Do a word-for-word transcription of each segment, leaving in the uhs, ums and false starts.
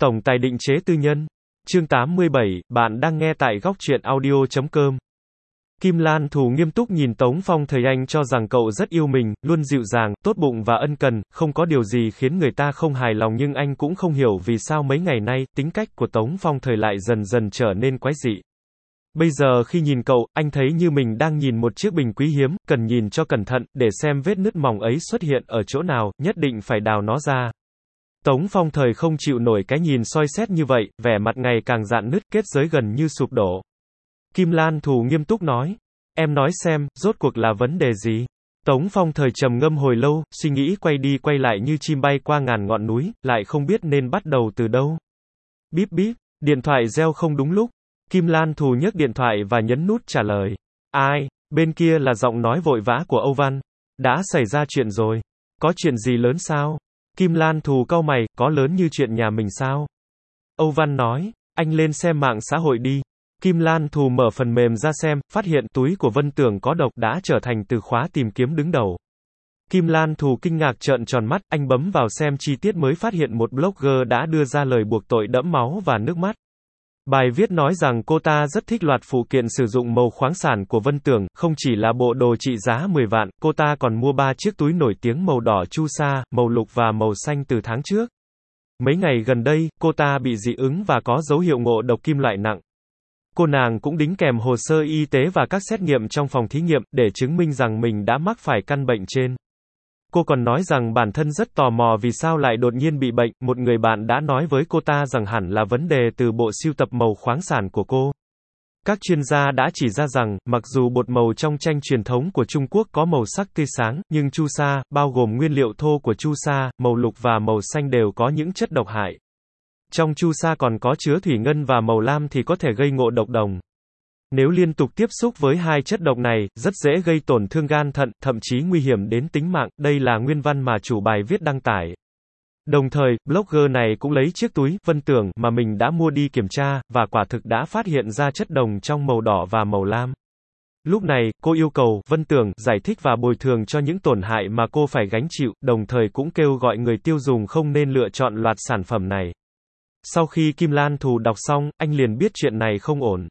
Tổng tài định chế tư nhân. Chương tám mươi bảy, bạn đang nghe tại góc truyện audio chấm com. Kim Lan Thù nghiêm túc nhìn Tống Phong Thời, anh cho rằng cậu rất yêu mình, luôn dịu dàng, tốt bụng và ân cần, không có điều gì khiến người ta không hài lòng, nhưng anh cũng không hiểu vì sao mấy ngày nay, tính cách của Tống Phong Thời lại dần dần trở nên quái dị. Bây giờ khi nhìn cậu, anh thấy như mình đang nhìn một chiếc bình quý hiếm, cần nhìn cho cẩn thận, để xem vết nứt mỏng ấy xuất hiện ở chỗ nào, nhất định phải đào nó ra. Tống Phong Thời không chịu nổi cái nhìn soi xét như vậy, vẻ mặt ngày càng rạn nứt, kết giới gần như sụp đổ. Kim Lan Thù nghiêm túc nói, em nói xem, rốt cuộc là vấn đề gì? Tống Phong Thời trầm ngâm hồi lâu, suy nghĩ quay đi quay lại như chim bay qua ngàn ngọn núi, lại không biết nên bắt đầu từ đâu. Bíp bíp, điện thoại reo không đúng lúc. Kim Lan Thù nhấc điện thoại và nhấn nút trả lời. Ai? Bên kia là giọng nói vội vã của Âu Văn. Đã xảy ra chuyện rồi. Có chuyện gì lớn sao? Kim Lan Thù cau mày, có lớn như chuyện nhà mình sao? Âu Văn nói, anh lên xem mạng xã hội đi. Kim Lan Thù mở phần mềm ra xem, phát hiện túi của Vân Tưởng có độc đã trở thành từ khóa tìm kiếm đứng đầu. Kim Lan Thù kinh ngạc trợn tròn mắt, anh bấm vào xem chi tiết mới phát hiện một blogger đã đưa ra lời buộc tội đẫm máu và nước mắt. Bài viết nói rằng cô ta rất thích loạt phụ kiện sử dụng màu khoáng sản của Vân Tưởng, không chỉ là bộ đồ trị giá mười vạn, cô ta còn mua ba chiếc túi nổi tiếng màu đỏ chu sa, màu lục và màu xanh từ tháng trước. Mấy ngày gần đây, cô ta bị dị ứng và có dấu hiệu ngộ độc kim loại nặng. Cô nàng cũng đính kèm hồ sơ y tế và các xét nghiệm trong phòng thí nghiệm, để chứng minh rằng mình đã mắc phải căn bệnh trên. Cô còn nói rằng bản thân rất tò mò vì sao lại đột nhiên bị bệnh, một người bạn đã nói với cô ta rằng hẳn là vấn đề từ bộ sưu tập màu khoáng sản của cô. Các chuyên gia đã chỉ ra rằng, mặc dù bột màu trong tranh truyền thống của Trung Quốc có màu sắc tươi sáng, nhưng chu sa, bao gồm nguyên liệu thô của chu sa, màu lục và màu xanh đều có những chất độc hại. Trong chu sa còn có chứa thủy ngân và màu lam thì có thể gây ngộ độc đồng. Nếu liên tục tiếp xúc với hai chất độc này, rất dễ gây tổn thương gan thận, thậm chí nguy hiểm đến tính mạng, đây là nguyên văn mà chủ bài viết đăng tải. Đồng thời, blogger này cũng lấy chiếc túi Vân Tưởng mà mình đã mua đi kiểm tra, và quả thực đã phát hiện ra chất đồng trong màu đỏ và màu lam. Lúc này, cô yêu cầu Vân Tưởng giải thích và bồi thường cho những tổn hại mà cô phải gánh chịu, đồng thời cũng kêu gọi người tiêu dùng không nên lựa chọn loạt sản phẩm này. Sau khi Kim Lan Thù đọc xong, anh liền biết chuyện này không ổn.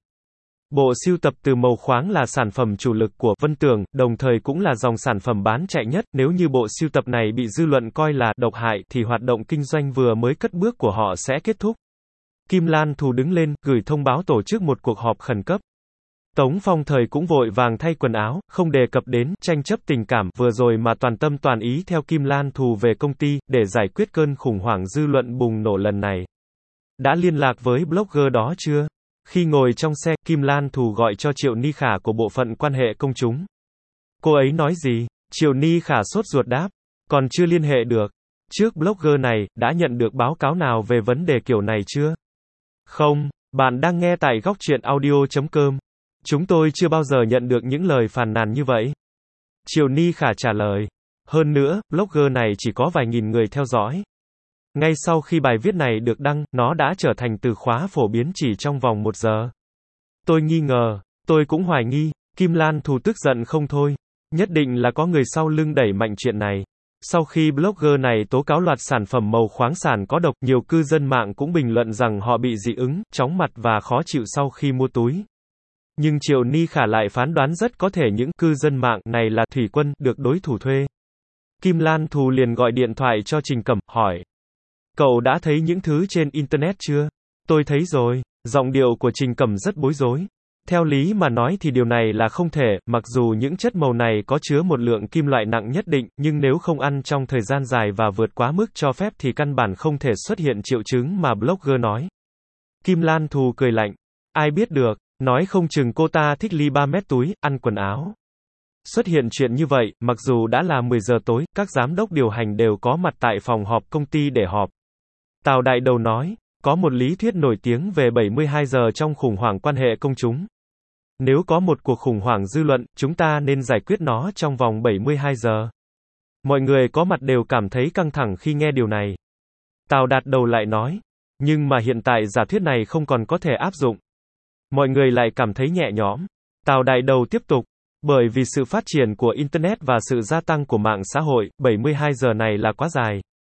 Bộ sưu tập từ màu khoáng là sản phẩm chủ lực của Vân Tưởng, đồng thời cũng là dòng sản phẩm bán chạy nhất. Nếu như bộ sưu tập này bị dư luận coi là độc hại thì hoạt động kinh doanh vừa mới cất bước của họ sẽ kết thúc. Kim Lan Thù đứng lên, gửi thông báo tổ chức một cuộc họp khẩn cấp. Tống Phong Thời cũng vội vàng thay quần áo, không đề cập đến tranh chấp tình cảm vừa rồi mà toàn tâm toàn ý theo Kim Lan Thù về công ty, để giải quyết cơn khủng hoảng dư luận bùng nổ lần này. Đã liên lạc với blogger đó chưa? Khi ngồi trong xe, Kim Lan Thù gọi cho Triệu Ni Khả của bộ phận quan hệ công chúng. Cô ấy nói gì? Triệu Ni Khả sốt ruột đáp. Còn chưa liên hệ được. Trước blogger này, đã nhận được báo cáo nào về vấn đề kiểu này chưa? Không, bạn đang nghe tại góc truyện audio chấm com. Chúng tôi chưa bao giờ nhận được những lời phàn nàn như vậy. Triệu Ni Khả trả lời. Hơn nữa, blogger này chỉ có vài nghìn người theo dõi. Ngay sau khi bài viết này được đăng, nó đã trở thành từ khóa phổ biến chỉ trong vòng một giờ. Tôi nghi ngờ, tôi cũng hoài nghi, Kim Lan Thù tức giận không thôi. Nhất định là có người sau lưng đẩy mạnh chuyện này. Sau khi blogger này tố cáo loạt sản phẩm màu khoáng sản có độc, nhiều cư dân mạng cũng bình luận rằng họ bị dị ứng, chóng mặt và khó chịu sau khi mua túi. Nhưng Triệu Ni Khả lại phán đoán rất có thể những cư dân mạng này là thủy quân, được đối thủ thuê. Kim Lan Thù liền gọi điện thoại cho Trình Cẩm, hỏi. Cậu đã thấy những thứ trên Internet chưa? Tôi thấy rồi. Giọng điệu của Trình Cẩm rất bối rối. Theo lý mà nói thì điều này là không thể, mặc dù những chất màu này có chứa một lượng kim loại nặng nhất định, nhưng nếu không ăn trong thời gian dài và vượt quá mức cho phép thì căn bản không thể xuất hiện triệu chứng mà blogger nói. Kim Lan Thù cười lạnh. Ai biết được, nói không chừng cô ta thích ly ba mét túi, ăn quần áo. Xuất hiện chuyện như vậy, mặc dù đã là mười giờ tối, các giám đốc điều hành đều có mặt tại phòng họp công ty để họp. Tào Đại Đầu nói, có một lý thuyết nổi tiếng về bảy mươi hai giờ trong khủng hoảng quan hệ công chúng. Nếu có một cuộc khủng hoảng dư luận, chúng ta nên giải quyết nó trong vòng bảy mươi hai giờ. Mọi người có mặt đều cảm thấy căng thẳng khi nghe điều này. Tào Đạt Đầu lại nói, nhưng mà hiện tại giả thuyết này không còn có thể áp dụng. Mọi người lại cảm thấy nhẹ nhõm. Tào Đại Đầu tiếp tục, bởi vì sự phát triển của Internet và sự gia tăng của mạng xã hội, bảy mươi hai giờ này là quá dài.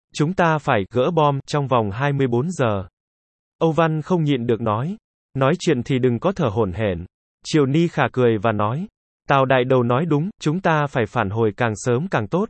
Chúng ta phải gỡ bom trong vòng hai mươi bốn giờ. Âu Văn không nhịn được nói. Nói chuyện thì đừng có thở hổn hển. Triệu Ni Khả cười và nói. Tào Đại Đầu nói đúng, chúng ta phải phản hồi càng sớm càng tốt.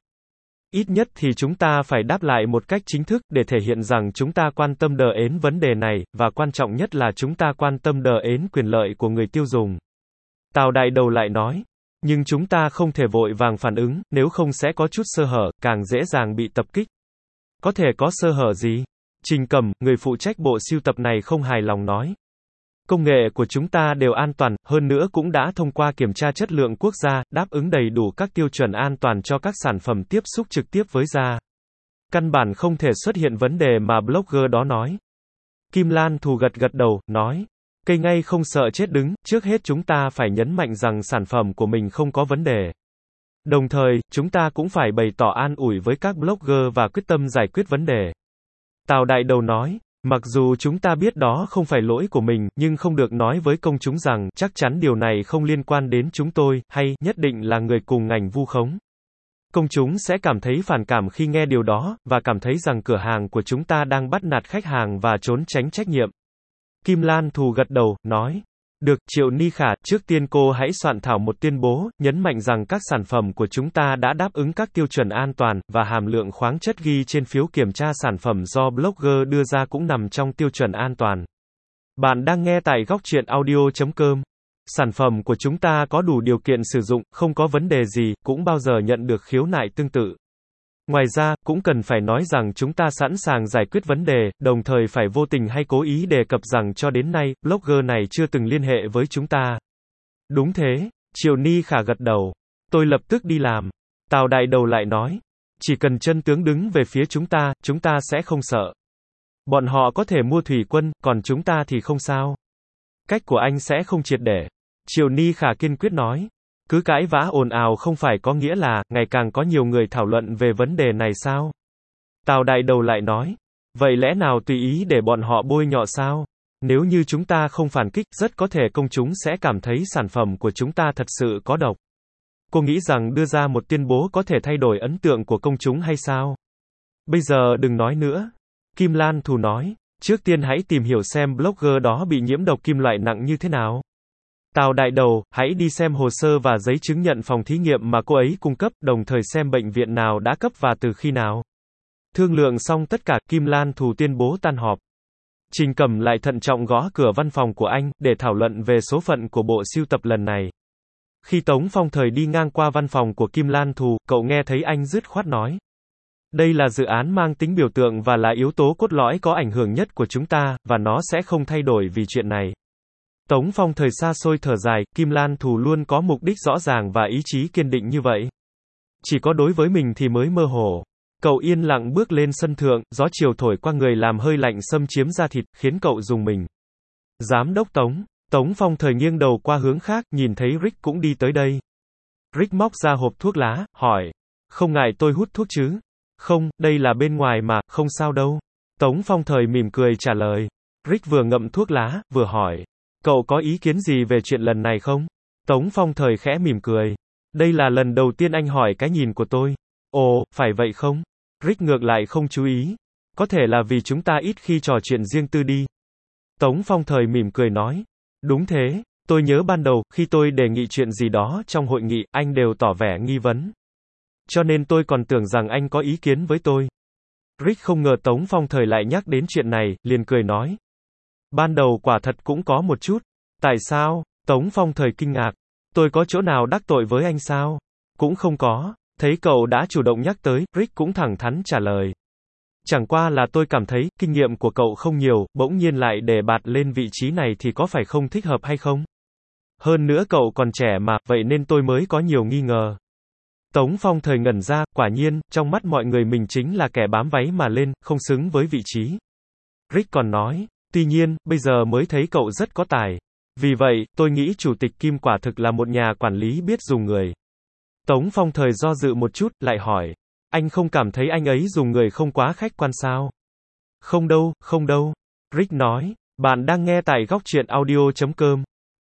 Ít nhất thì chúng ta phải đáp lại một cách chính thức để thể hiện rằng chúng ta quan tâm đờ ến vấn đề này, và quan trọng nhất là chúng ta quan tâm đờ ến quyền lợi của người tiêu dùng. Tào Đại Đầu lại nói. Nhưng chúng ta không thể vội vàng phản ứng, nếu không sẽ có chút sơ hở, càng dễ dàng bị tập kích. Có thể có sơ hở gì? Trình Cẩm, người phụ trách bộ sưu tập này không hài lòng nói. Công nghệ của chúng ta đều an toàn, hơn nữa cũng đã thông qua kiểm tra chất lượng quốc gia, đáp ứng đầy đủ các tiêu chuẩn an toàn cho các sản phẩm tiếp xúc trực tiếp với da. Căn bản không thể xuất hiện vấn đề mà blogger đó nói. Kim Lan Thù gật gật đầu, nói. Cây ngay không sợ chết đứng, trước hết chúng ta phải nhấn mạnh rằng sản phẩm của mình không có vấn đề. Đồng thời, chúng ta cũng phải bày tỏ an ủi với các blogger và quyết tâm giải quyết vấn đề. Tào Đại Đầu nói. Mặc dù chúng ta biết đó không phải lỗi của mình, nhưng không được nói với công chúng rằng, chắc chắn điều này không liên quan đến chúng tôi, hay, nhất định là người cùng ngành vu khống. Công chúng sẽ cảm thấy phản cảm khi nghe điều đó, và cảm thấy rằng cửa hàng của chúng ta đang bắt nạt khách hàng và trốn tránh trách nhiệm. Kim Lan Thù gật đầu, nói. Được, Triệu Ni Khả, trước tiên cô hãy soạn thảo một tuyên bố, nhấn mạnh rằng các sản phẩm của chúng ta đã đáp ứng các tiêu chuẩn an toàn, và hàm lượng khoáng chất ghi trên phiếu kiểm tra sản phẩm do blogger đưa ra cũng nằm trong tiêu chuẩn an toàn. Bạn đang nghe tại góc truyện audio chấm com. Sản phẩm của chúng ta có đủ điều kiện sử dụng, không có vấn đề gì, cũng bao giờ nhận được khiếu nại tương tự. Ngoài ra, cũng cần phải nói rằng chúng ta sẵn sàng giải quyết vấn đề, đồng thời phải vô tình hay cố ý đề cập rằng cho đến nay, blogger này chưa từng liên hệ với chúng ta. Đúng thế, Triệu Ni Khả gật đầu. Tôi lập tức đi làm. Tào Đại Đầu lại nói. Chỉ cần chân tướng đứng về phía chúng ta, chúng ta sẽ không sợ. Bọn họ có thể mua thủy quân, còn chúng ta thì không sao. Cách của anh sẽ không triệt để. Triệu Ni Khả kiên quyết nói. Cứ cãi vã ồn ào không phải có nghĩa là, ngày càng có nhiều người thảo luận về vấn đề này sao? Tào Đại Đầu lại nói. Vậy lẽ nào tùy ý để bọn họ bôi nhọ sao? Nếu như chúng ta không phản kích, rất có thể công chúng sẽ cảm thấy sản phẩm của chúng ta thật sự có độc. Cô nghĩ rằng đưa ra một tuyên bố có thể thay đổi ấn tượng của công chúng hay sao? Bây giờ đừng nói nữa. Kim Lan Thù nói. Trước tiên hãy tìm hiểu xem blogger đó bị nhiễm độc kim loại nặng như thế nào. Tào Đại Đầu, hãy đi xem hồ sơ và giấy chứng nhận phòng thí nghiệm mà cô ấy cung cấp, đồng thời xem bệnh viện nào đã cấp và từ khi nào. Thương lượng xong tất cả, Kim Lan Thù tuyên bố tan họp. Trình Cẩm lại thận trọng gõ cửa văn phòng của anh, để thảo luận về số phận của bộ sưu tập lần này. Khi Tống Phong Thời đi ngang qua văn phòng của Kim Lan Thù, cậu nghe thấy anh dứt khoát nói. Đây là dự án mang tính biểu tượng và là yếu tố cốt lõi có ảnh hưởng nhất của chúng ta, và nó sẽ không thay đổi vì chuyện này. Tống Phong Thời xa xôi thở dài, Kim Lan Thù luôn có mục đích rõ ràng và ý chí kiên định như vậy. Chỉ có đối với mình thì mới mơ hồ. Cậu yên lặng bước lên sân thượng, gió chiều thổi qua người làm hơi lạnh xâm chiếm da thịt, khiến cậu rùng mình. Giám đốc Tống. Tống Phong Thời nghiêng đầu qua hướng khác, nhìn thấy Rick cũng đi tới đây. Rick móc ra hộp thuốc lá, hỏi. Không ngại tôi hút thuốc chứ? Không, đây là bên ngoài mà, không sao đâu. Tống Phong Thời mỉm cười trả lời. Rick vừa ngậm thuốc lá, vừa hỏi. Cậu có ý kiến gì về chuyện lần này không? Tống Phong Thời khẽ mỉm cười. Đây là lần đầu tiên anh hỏi cái nhìn của tôi. Ồ, phải vậy không? Rick ngược lại không chú ý. Có thể là vì chúng ta ít khi trò chuyện riêng tư đi. Tống Phong Thời mỉm cười nói. Đúng thế, tôi nhớ ban đầu, khi tôi đề nghị chuyện gì đó trong hội nghị, anh đều tỏ vẻ nghi vấn. Cho nên tôi còn tưởng rằng anh có ý kiến với tôi. Rick không ngờ Tống Phong Thời lại nhắc đến chuyện này, liền cười nói. Ban đầu quả thật cũng có một chút. Tại sao? Tống Phong Thời kinh ngạc. Tôi có chỗ nào đắc tội với anh sao? Cũng không có. Thấy cậu đã chủ động nhắc tới, Rick cũng thẳng thắn trả lời. Chẳng qua là tôi cảm thấy, kinh nghiệm của cậu không nhiều, bỗng nhiên lại đề bạt lên vị trí này thì có phải không thích hợp hay không? Hơn nữa cậu còn trẻ mà, vậy nên tôi mới có nhiều nghi ngờ. Tống Phong Thời ngẩn ra, quả nhiên, trong mắt mọi người mình chính là kẻ bám váy mà lên, không xứng với vị trí. Rick còn nói, tuy nhiên, bây giờ mới thấy cậu rất có tài. Vì vậy, tôi nghĩ Chủ tịch Kim quả thực là một nhà quản lý biết dùng người. Tống Phong Thời do dự một chút, lại hỏi. Anh không cảm thấy anh ấy dùng người không quá khách quan sao? Không đâu, không đâu. Rick nói. Bạn đang nghe tại góc truyện audio chấm com.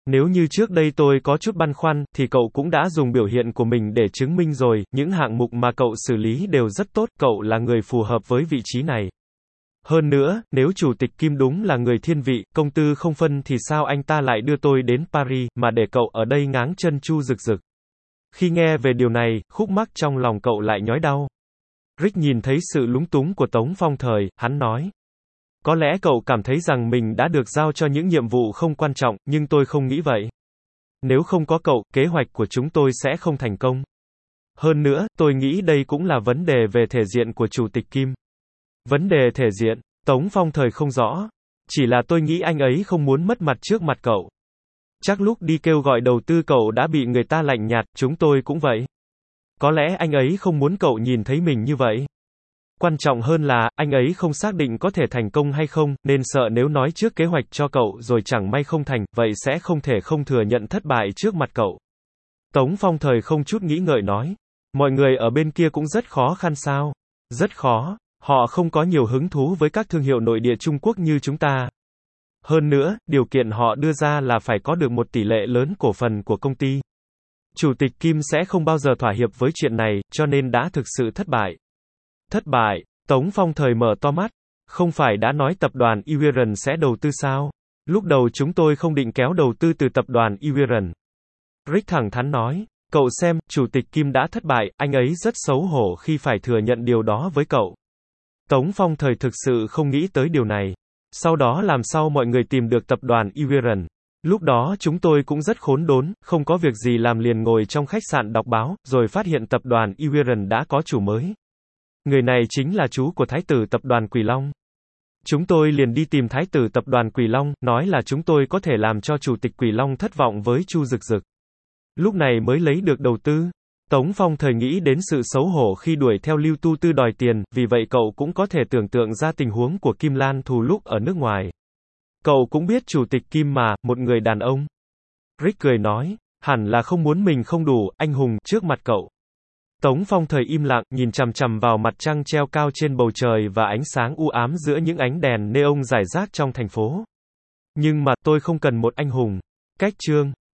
Nếu như trước đây tôi có chút băn khoăn, thì cậu cũng đã dùng biểu hiện của mình để chứng minh rồi, những hạng mục mà cậu xử lý đều rất tốt, cậu là người phù hợp với vị trí này. Hơn nữa, nếu Chủ tịch Kim đúng là người thiên vị, công tư không phân thì sao anh ta lại đưa tôi đến Paris, mà để cậu ở đây ngáng chân Chu Dực Dực. Khi nghe về điều này, khúc mắc trong lòng cậu lại nhói đau. Rick nhìn thấy sự lúng túng của Tống Phong Thời, hắn nói. Có lẽ cậu cảm thấy rằng mình đã được giao cho những nhiệm vụ không quan trọng, nhưng tôi không nghĩ vậy. Nếu không có cậu, kế hoạch của chúng tôi sẽ không thành công. Hơn nữa, tôi nghĩ đây cũng là vấn đề về thể diện của Chủ tịch Kim. Vấn đề thể diện, Tống Phong Thời không rõ. Chỉ là tôi nghĩ anh ấy không muốn mất mặt trước mặt cậu. Chắc lúc đi kêu gọi đầu tư cậu đã bị người ta lạnh nhạt, chúng tôi cũng vậy. Có lẽ anh ấy không muốn cậu nhìn thấy mình như vậy. Quan trọng hơn là, anh ấy không xác định có thể thành công hay không, nên sợ nếu nói trước kế hoạch cho cậu rồi chẳng may không thành, vậy sẽ không thể không thừa nhận thất bại trước mặt cậu. Tống Phong Thời không chút nghĩ ngợi nói. Mọi người ở bên kia cũng rất khó khăn sao? Rất khó. Họ không có nhiều hứng thú với các thương hiệu nội địa Trung Quốc như chúng ta. Hơn nữa, điều kiện họ đưa ra là phải có được một tỷ lệ lớn cổ phần của công ty. Chủ tịch Kim sẽ không bao giờ thỏa hiệp với chuyện này, cho nên đã thực sự thất bại. Thất bại, Tống Phong Thời mở to mắt. Không phải đã nói tập đoàn Iweran sẽ đầu tư sao? Lúc đầu chúng tôi không định kéo đầu tư từ tập đoàn Iweran. Rick thẳng thắn nói. Cậu xem, Chủ tịch Kim đã thất bại, anh ấy rất xấu hổ khi phải thừa nhận điều đó với cậu. Tống Phong Thời thực sự không nghĩ tới điều này. Sau đó làm sao mọi người tìm được tập đoàn Iweran? Lúc đó chúng tôi cũng rất khốn đốn, không có việc gì làm liền ngồi trong khách sạn đọc báo, rồi phát hiện tập đoàn Iweran đã có chủ mới. Người này chính là chú của thái tử tập đoàn Quỷ Long. Chúng tôi liền đi tìm thái tử tập đoàn Quỷ Long, nói là chúng tôi có thể làm cho Chủ tịch Quỷ Long thất vọng với Chu Dực Dực. Lúc này mới lấy được đầu tư. Tống Phong Thời nghĩ đến sự xấu hổ khi đuổi theo Lưu Tu Tư đòi tiền, vì vậy cậu cũng có thể tưởng tượng ra tình huống của Kim Lan Thù lúc ở nước ngoài. Cậu cũng biết Chủ tịch Kim mà, một người đàn ông. Rick cười nói, hẳn là không muốn mình không đủ anh hùng trước mặt cậu. Tống Phong Thời im lặng, nhìn chằm chằm vào mặt trăng treo cao trên bầu trời và ánh sáng u ám giữa những ánh đèn neon rải rác trong thành phố. Nhưng mà, tôi không cần một anh hùng. Cách chương